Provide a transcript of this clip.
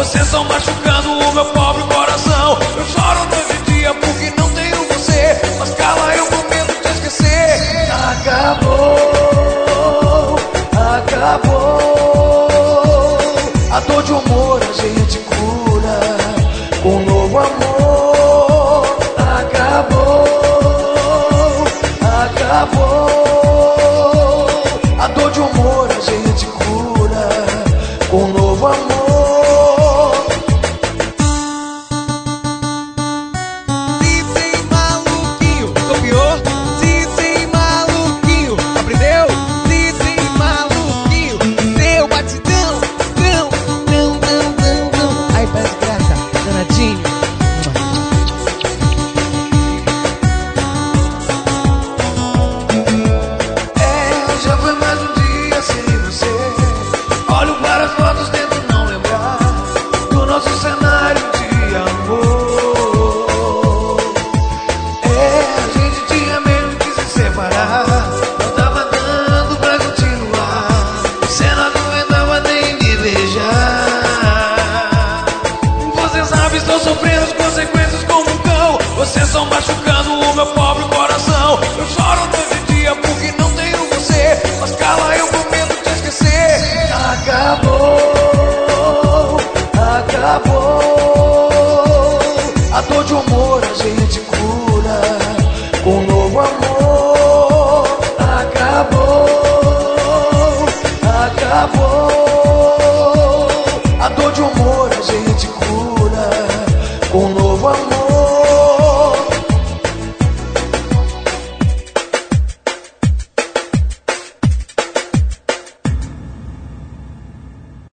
Vocês estão machucando o meu pobre coração. Eu choro noite e dia porque não tenho você. Mas cala, eu prometo te esquecer. Acabou, acabou. A dor de amor a gente cura com um novo amor. Acabou, acabou. A dor de amor a gente cura com um novo amor. Dizem maluquinho, copiou? Dizem maluquinho, aprendeu? Dizem maluquinho, seu batidão, não. Aí faz graça, danadinho. Já foi mais um dia sem você. Olho para as fotos, tento não lembrar do nosso cenário de amor. A gente tinha medo de se separar. Não tava dando pra continuar. Você não aguentava nem me beijar. Você sabe, estou sofrendo as consequências como um cão. Vocês estão machucando o meu pobre coração. Eu choro noite e dia porque não tenho você. Mas cala, eu prometo te esquecer. Acabou, acabou. A dor de amor a gente cura